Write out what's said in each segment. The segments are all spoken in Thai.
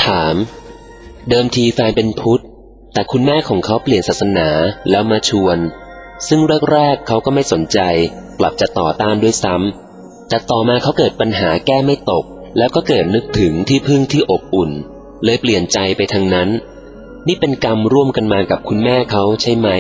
ถามเดิมทีแฟนเป็นพุทธแต่คุณแม่ของเขาเปลี่ยนศาสนาแล้วมาชวนซึ่งแรกๆเขาก็ไม่สนใจกลับจะต่อต้านด้วยซ้ำแต่ต่อมาเขาเกิดปัญหาแก้ไม่ตกแล้วก็เกิดนึกถึงที่พึ่งที่อบอุ่นเลยเปลี่ยนใจไปทางนั้นนี่เป็นกรรมร่วมกันมากับคุณแม่เขาใช่ไหม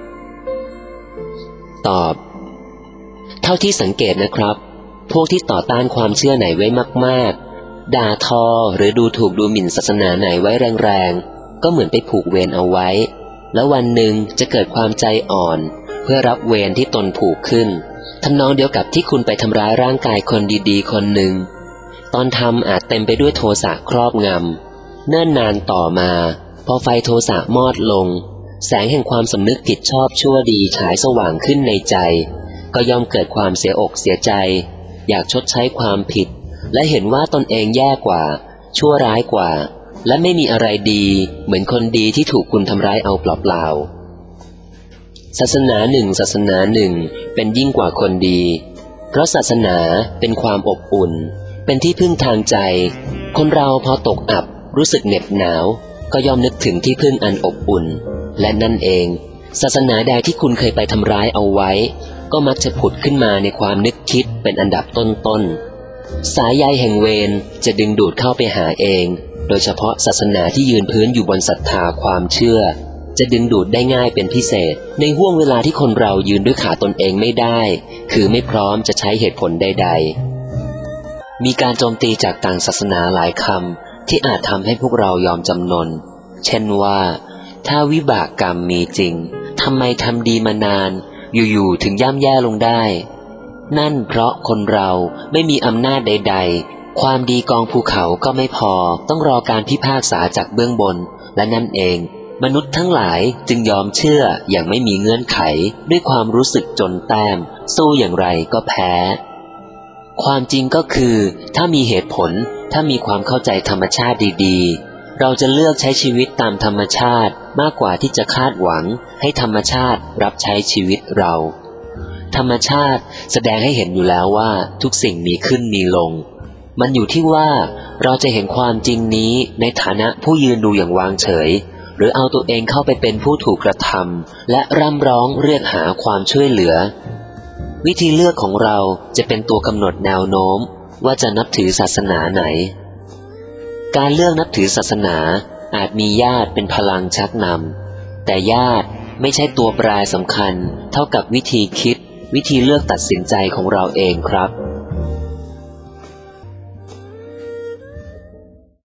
ตอบเท่าที่สังเกตนะครับพวกที่ต่อต้านความเชื่อไหนไว้มากๆด่าทอหรือดูถูกดูหมิ่นศาสนาไหนไว้แรงๆก็เหมือนไปผูกเวรเอาไว้แล้ววันหนึ่งจะเกิดความใจอ่อนเพื่อรับเวรที่ตนผูกขึ้นทำนองเดียวกับที่คุณไปทำร้ายร่างกายคนดีๆคนหนึ่งตอนทำอาจเต็มไปด้วยโทสะครอบงำเนิ่นนานต่อมาพอไฟโทสะมอดลงแสงแห่งความสำนึกผิดชอบชั่วดีฉายสว่างขึ้นในใจก็ย่อมเกิดความเสียอกเสียใจอยากชดใช้ความผิดและเห็นว่าตนเองแย่กว่าชั่วร้ายกว่าและไม่มีอะไรดีเหมือนคนดีที่ถูกคุณทำร้ายเอาเปล่าๆศาสนาหนึ่งเป็นยิ่งกว่าคนดีเพราะศาสนาเป็นความอบอุ่นเป็นที่พึ่งทางใจคนเราพอตกอับรู้สึกเหน็บหนาวก็ย่อมนึกถึงที่พึ่งอันอบอุ่นและนั่นเองศาสนาใดที่คุณเคยไปทำร้ายเอาไว้ก็มักจะผุดขึ้นมาในความนึกคิดเป็นอันดับต้นๆสายใยแห่งเวรจะดึงดูดเข้าไปหาเองโดยเฉพาะศาสนาที่ยืนพื้นอยู่บนศรัทธาความเชื่อจะดึงดูดได้ง่ายเป็นพิเศษในห้วงเวลาที่คนเรายืนด้วยขาตนเองไม่ได้คือไม่พร้อมจะใช้เหตุผลใดๆมีการโจมตีจากต่างศาสนาหลายคำที่อาจทำให้พวกเรายอมจำนนเช่นว่าถ้าวิบากกรรมมีจริงทำไมทำดีมานานอยู่ๆถึงย่ำแย่ลงได้นั่นเพราะคนเราไม่มีอำนาจใดๆความดีกองภูเขาก็ไม่พอต้องรอการพิพากษาจากเบื้องบนและนั่นเองมนุษย์ทั้งหลายจึงยอมเชื่ออย่างไม่มีเงื่อนไขด้วยความรู้สึกจนแต้มสู้อย่างไรก็แพ้ความจริงก็คือถ้ามีเหตุผลถ้ามีความเข้าใจธรรมชาติดีๆเราจะเลือกใช้ชีวิตตามธรรมชาติมากกว่าที่จะคาดหวังให้ธรรมชาติรับใช้ชีวิตเราธรรมชาติแสดงให้เห็นอยู่แล้วว่าทุกสิ่งมีขึ้นมีลงมันอยู่ที่ว่าเราจะเห็นความจริงนี้ในฐานะผู้ยืนดูอย่างวางเฉยหรือเอาตัวเองเข้าไปเป็นผู้ถูกกระทำและร่ำร้องเรียกหาความช่วยเหลือวิธีเลือกของเราจะเป็นตัวกำหนดแนวโน้มว่าจะนับถือศาสนาไหนการเลือกนับถือศาสนาอาจมีญาติเป็นพลังชักนำแต่ญาติไม่ใช่ตัวแปรสำคัญเท่ากับวิธีคิดวิธีเลือกตัดสินใจของเราเองครับ